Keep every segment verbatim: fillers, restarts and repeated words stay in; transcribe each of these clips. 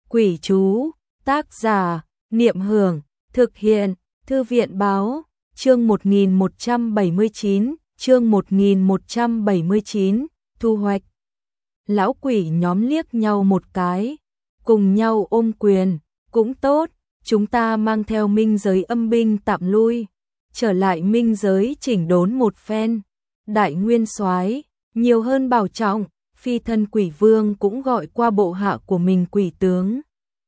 Quỷ chú, tác giả, Niệm Hưởng, thực hiện, Thư viện báo, chương một nghìn một trăm bảy mươi chín, chương một nghìn một trăm bảy mươi chín, thu hoạch. Lão quỷ nhóm liếc nhau một cái, cùng nhau ôm quyền, cũng tốt, chúng ta mang theo minh giới âm binh tạm lui, trở lại minh giới chỉnh đốn một phen. Đại nguyên soái nhiều hơn bảo trọng, phi thân quỷ vương cũng gọi qua bộ hạ của mình quỷ tướng,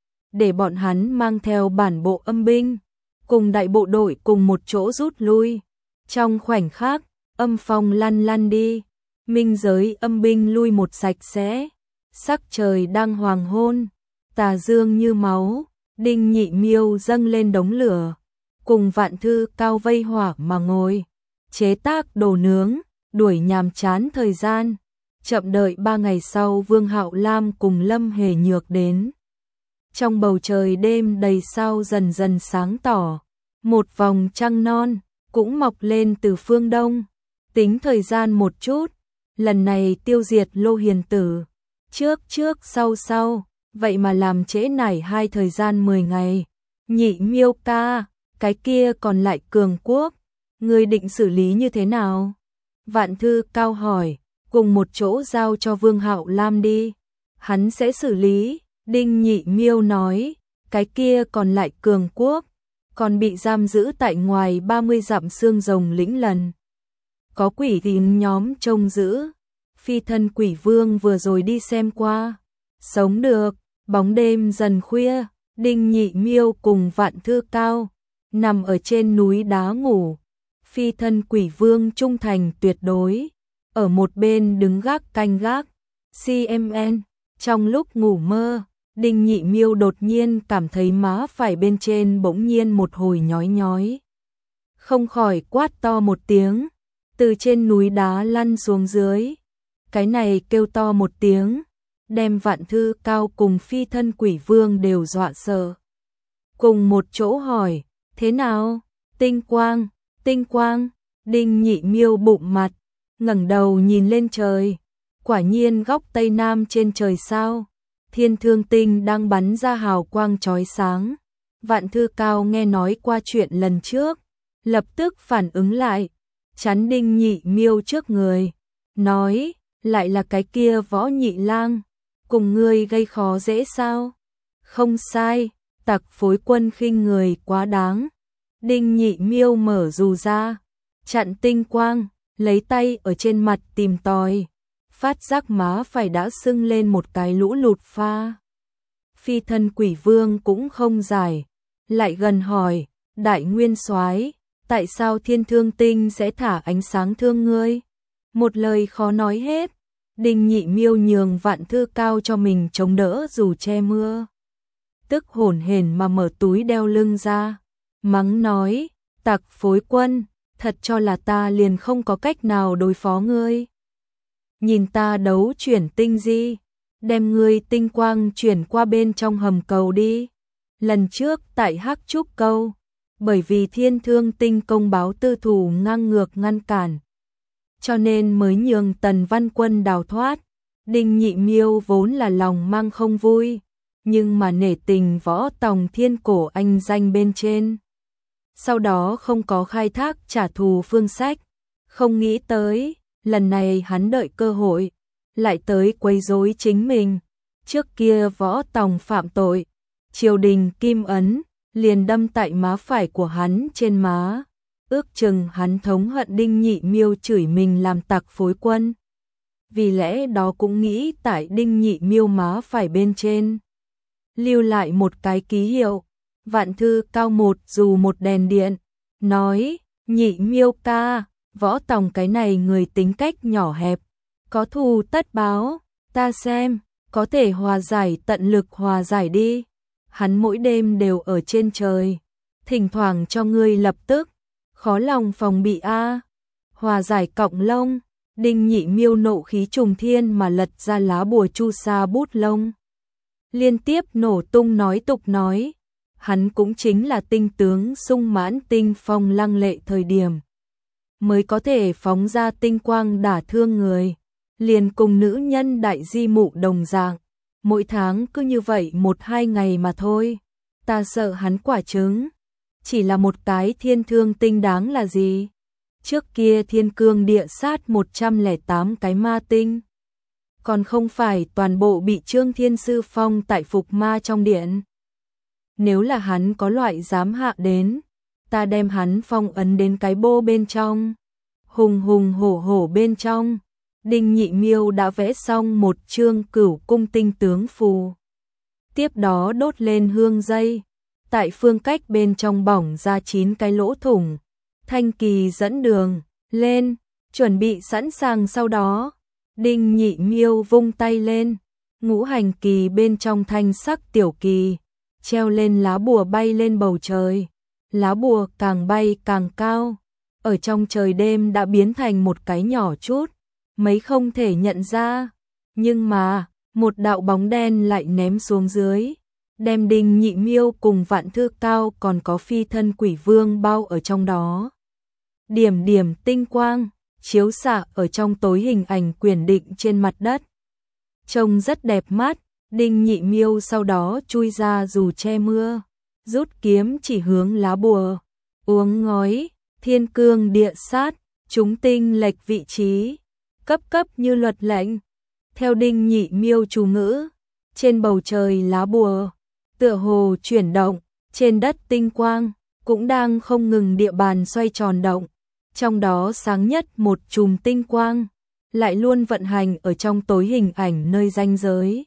để bọn hắn mang theo bản bộ âm binh, cùng đại bộ đội cùng một chỗ rút lui. Trong khoảnh khắc, âm phong lăn lăn đi, minh giới âm binh lui một sạch sẽ, sắc trời đang hoàng hôn, tà dương như máu. Đinh Nhị Miêu dâng lên đống lửa, cùng Vạn Thư Cao vây hỏa mà ngồi, chế tác đồ nướng, đuổi nhàm chán thời gian. Chậm đợi ba ngày sau, Vương Hạo Lam cùng Lâm Hề Nhược đến. Trong bầu trời đêm đầy sao dần dần sáng tỏ, một vòng trăng non cũng mọc lên từ phương đông. Tính thời gian một chút, lần này tiêu diệt Lô Hiền Tử, trước trước sau sau, vậy mà làm trễ nải hai thời gian mười ngày. Nhị Miêu ca, cái kia còn lại cường quốc, ngươi định xử lý như thế nào? Vạn Thư Cao hỏi. Cùng một chỗ giao cho Vương Hạo Lam đi, hắn sẽ xử lý. Đinh Nhị Miêu nói, cái kia còn lại cường quốc, còn bị giam giữ tại ngoài ba mươi dặm xương rồng lĩnh lần. Có quỷ tín nhóm trông giữ, phi thân quỷ vương vừa rồi đi xem qua, sống được. Bóng đêm dần khuya, Đinh Nhị Miêu cùng Vạn Thư Cao nằm ở trên núi đá ngủ, phi thân quỷ vương trung thành tuyệt đối, ở một bên đứng gác canh gác. xê em en, trong lúc ngủ mơ, Đinh Nhị Miêu đột nhiên cảm thấy má phải bên trên bỗng nhiên một hồi nhói nhói. Không khỏi quát to một tiếng, từ trên núi đá lăn xuống dưới. Cái này kêu to một tiếng, đem Vạn Thư Cao cùng phi thân quỷ vương đều dọa sợ. Cùng một chỗ hỏi, thế nào? Tinh quang, tinh quang. Đinh Nhị Miêu bụng mặt, ngẩng đầu nhìn lên trời, quả nhiên góc tây nam trên trời sao, thiên thương tinh đang bắn ra hào quang chói sáng. Vạn Thư Cao nghe nói qua chuyện lần trước, lập tức phản ứng lại, chắn Đinh Nhị Miêu trước người, nói, lại là cái kia Võ Nhị Lang, cùng ngươi gây khó dễ sao? Không sai, Tặc Phối Quân khinh người quá đáng. Đinh Nhị Miêu mở dù ra, chặn tinh quang, lấy tay ở trên mặt tìm tòi, phát giác má phải đã sưng lên một cái lũ lụt pha. Phi thân quỷ vương cũng không giải, lại gần hỏi, đại nguyên soái, tại sao thiên thương tinh sẽ thả ánh sáng thương ngươi? Một lời khó nói hết. Đinh Nhị Miêu nhường Vạn Thư Cao cho mình chống đỡ dù che mưa, tức hổn hển mà mở túi đeo lưng ra, mắng nói, Tặc Phối Quân, thật cho là ta liền không có cách nào đối phó ngươi. Nhìn ta đấu chuyển tinh di, đem ngươi tinh quang chuyển qua bên trong hầm cầu đi. Lần trước tại Hắc Trúc Câu, bởi vì thiên thương tinh công báo tư thủ ngang ngược ngăn cản, cho nên mới nhường Tần Văn Quân đào thoát. Đinh Nhị Miêu vốn là lòng mang không vui, nhưng mà nể tình Võ Tòng Thiên cổ anh danh bên trên, sau đó không có khai thác trả thù phương sách. Không nghĩ tới, lần này hắn đợi cơ hội, lại tới quấy rối chính mình. Trước kia Võ Tòng phạm tội, triều đình kim ấn, liền đâm tại má phải của hắn trên má. Ước chừng hắn thống hận Đinh Nhị Miêu chửi mình làm Tặc Phối Quân, vì lẽ đó cũng nghĩ tại Đinh Nhị Miêu má phải bên trên lưu lại một cái ký hiệu. Vạn Thư Cao một dù một đèn điện, nói, Nhị Miêu ca, Võ Tòng cái này người tính cách nhỏ hẹp, có thù tất báo, ta xem, có thể hòa giải tận lực hòa giải đi. Hắn mỗi đêm đều ở trên trời, thỉnh thoảng cho ngươi lập tức, khó lòng phòng bị a. Hòa giải cọng lông. Đinh Nhị Miêu nộ khí trùng thiên mà lật ra lá bùa chu sa bút lông, liên tiếp nổ tung nói tục nói, hắn cũng chính là tinh tướng sung mãn tinh phong lăng lệ thời điểm, mới có thể phóng ra tinh quang đả thương người, liền cùng nữ nhân đại di mụ đồng dạng. mỗi tháng cứ như vậy một hai ngày mà thôi. Ta sợ hắn quả trứng, chỉ là một cái thiên thương tinh đáng là gì? Trước kia thiên cương địa sát một trăm lẻ tám cái ma tinh, còn không phải toàn bộ bị Trương Thiên Sư phong tại phục ma trong điện. Nếu là hắn có loại dám hạ đến, ta đem hắn phong ấn đến cái bô bên trong, hùng hùng hổ hổ bên trong. Đinh Nhị Miêu đã vẽ xong một chương Cửu Cung tinh tướng phù. Tiếp đó đốt lên hương dây, tại phương cách bên trong bỏng ra chín cái lỗ thủng. Thanh kỳ dẫn đường, lên, chuẩn bị sẵn sàng. Sau đó, Đinh Nhị Miêu vung tay lên, ngũ hành kỳ bên trong thanh sắc tiểu kỳ, treo lên lá bùa bay lên bầu trời. Lá bùa càng bay càng cao, ở trong trời đêm đã biến thành một cái nhỏ chút, mấy không thể nhận ra. Nhưng mà, một đạo bóng đen lại ném xuống dưới, đem Đinh Nhị Miêu cùng Vạn Thư Cao còn có phi thân quỷ vương bao ở trong đó. Điểm điểm tinh quang, chiếu xạ ở trong tối hình ảnh quyển định trên mặt đất. Trông rất đẹp mắt, Đinh Nhị Miêu sau đó chui ra dù che mưa, rút kiếm chỉ hướng lá bùa, uống ngói, thiên cương địa sát, chúng tinh lệch vị trí, cấp cấp như luật lệnh. Theo Đinh Nhị Miêu chú ngữ, trên bầu trời lá bùa tựa hồ chuyển động, trên đất tinh quang cũng đang không ngừng địa bàn xoay tròn động. Trong đó sáng nhất một chùm tinh quang, lại luôn vận hành ở trong tối hình ảnh nơi ranh giới.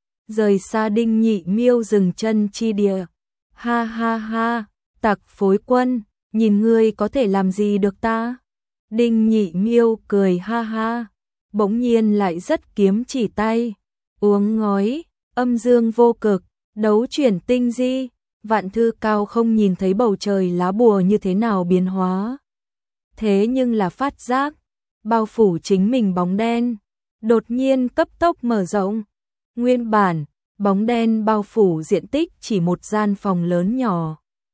Rời xa Đinh Nhị Miêu dừng chân chi địa. Ha ha ha, Tặc Phối Quân, nhìn ngươi có thể làm gì được ta? Đinh Nhị Miêu cười ha ha, bỗng nhiên lại rất kiếm chỉ tay. Uống ngói, âm dương vô cực, đấu chuyển tinh di. Vạn Thư Cao không nhìn thấy bầu trời lá bùa như thế nào biến hóa. Thế nhưng là phát giác, bao phủ chính mình bóng đen, đột nhiên cấp tốc mở rộng. Nguyên bản, bóng đen bao phủ diện tích chỉ một gian phòng lớn nhỏ.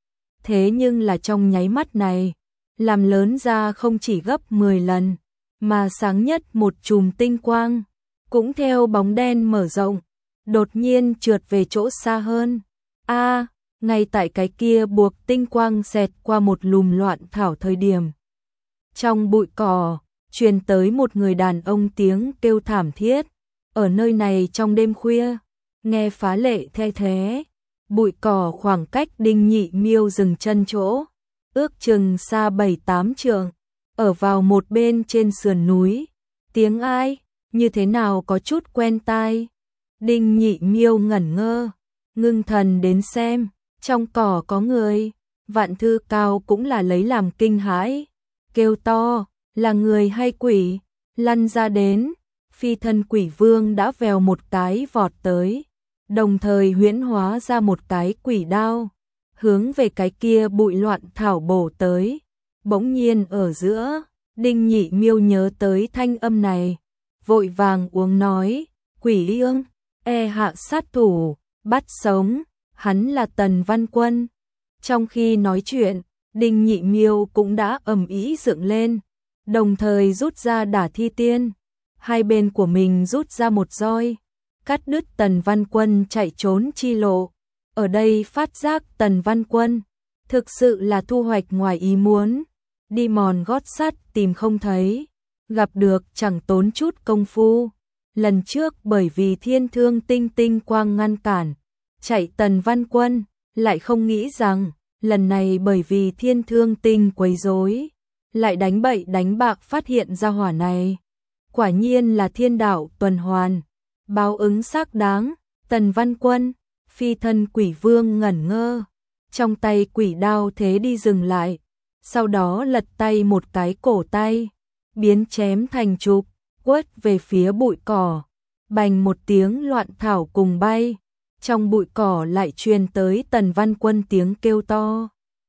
Thế nhưng là trong nháy mắt này, làm lớn ra không chỉ gấp mười lần, mà sáng nhất một chùm tinh quang, cũng theo bóng đen mở rộng, đột nhiên trượt về chỗ xa hơn. A, ngay tại cái kia buộc tinh quang xẹt qua một lùm loạn thảo thời điểm. Trong bụi cỏ, truyền tới một người đàn ông tiếng kêu thảm thiết. Ở nơi này trong đêm khuya, nghe phá lệ the thế. Bụi cỏ khoảng cách Đinh Nhị Miêu dừng chân chỗ, ước chừng xa bảy tám trượng, ở vào một bên trên sườn núi. Tiếng ai, như thế nào có chút quen tai. Đinh Nhị Miêu ngẩn ngơ, ngưng thần đến xem, trong cỏ có người. Vạn Thư Cao cũng là lấy làm kinh hãi, kêu to, là người hay quỷ? Lăn ra đến. Phi thân quỷ vương đã vèo một cái vọt tới, đồng thời huyễn hóa ra một cái quỷ đao, hướng về cái kia bụi loạn thảo bổ tới. Bỗng nhiên ở giữa, Đinh Nhị Miêu nhớ tới thanh âm này, vội vàng uống nói, quỷ ương, e hạ sát thủ, bắt sống, hắn là Tần Văn Quân. Trong khi nói chuyện, Đinh Nhị Miêu cũng đã ầm ĩ dựng lên, đồng thời rút ra đả thi tiên. Hai bên của mình rút ra một roi, cắt đứt Tần Văn Quân chạy trốn chi lộ. Ở đây phát giác Tần Văn Quân thực sự là thu hoạch ngoài ý muốn, đi mòn gót sắt tìm không thấy, gặp được chẳng tốn chút công phu. Lần trước bởi vì thiên thương tinh tinh quang ngăn cản, chạy Tần Văn Quân, lại không nghĩ rằng lần này bởi vì thiên thương tinh quấy rối, lại đánh bậy đánh bạc phát hiện ra hỏa này. Quả nhiên là thiên đạo tuần hoàn, báo ứng xác đáng. Tần Văn Quân, phi thân quỷ vương ngẩn ngơ, trong tay quỷ đao thế đi dừng lại, sau đó lật tay một cái cổ tay, biến chém thành chụp, quất về phía bụi cỏ. Bành một tiếng loạn thảo cùng bay, trong bụi cỏ lại truyền tới Tần Văn Quân tiếng kêu to.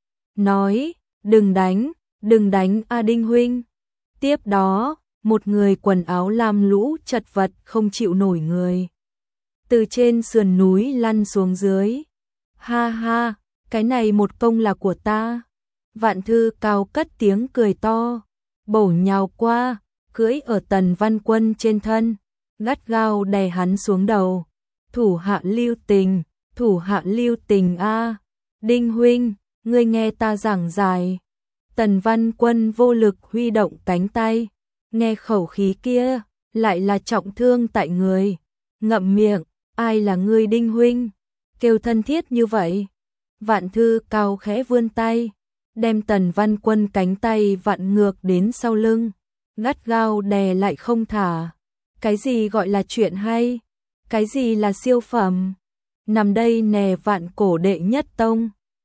Nói, đừng đánh, đừng đánh A Đinh huynh. Tiếp đó, một người quần áo lam lũ chật vật không chịu nổi người, từ trên sườn núi lăn xuống dưới. Ha ha, cái này một công là của ta. Vạn Thư Cao cất tiếng cười to, bổ nhào qua, cưỡi ở Tần Văn Quân trên thân, gắt gao đè hắn xuống đầu. thủ hạ lưu tình, thủ hạ lưu tình a. Đinh huynh, ngươi nghe ta giảng giải. Tần Văn Quân vô lực huy động cánh tay, nghe khẩu khí kia, lại là trọng thương tại người. Ngậm miệng, ai là ngươi Đinh huynh? Kêu thân thiết như vậy. Vạn Thư Cao khẽ vươn tay, đem Tần Văn Quân cánh tay vặn ngược đến sau lưng, gắt gao đè lại không thả. Cái gì gọi là chuyện hay? Cái gì là siêu phẩm? Nằm đây nè Vạn Cổ đệ nhất tông,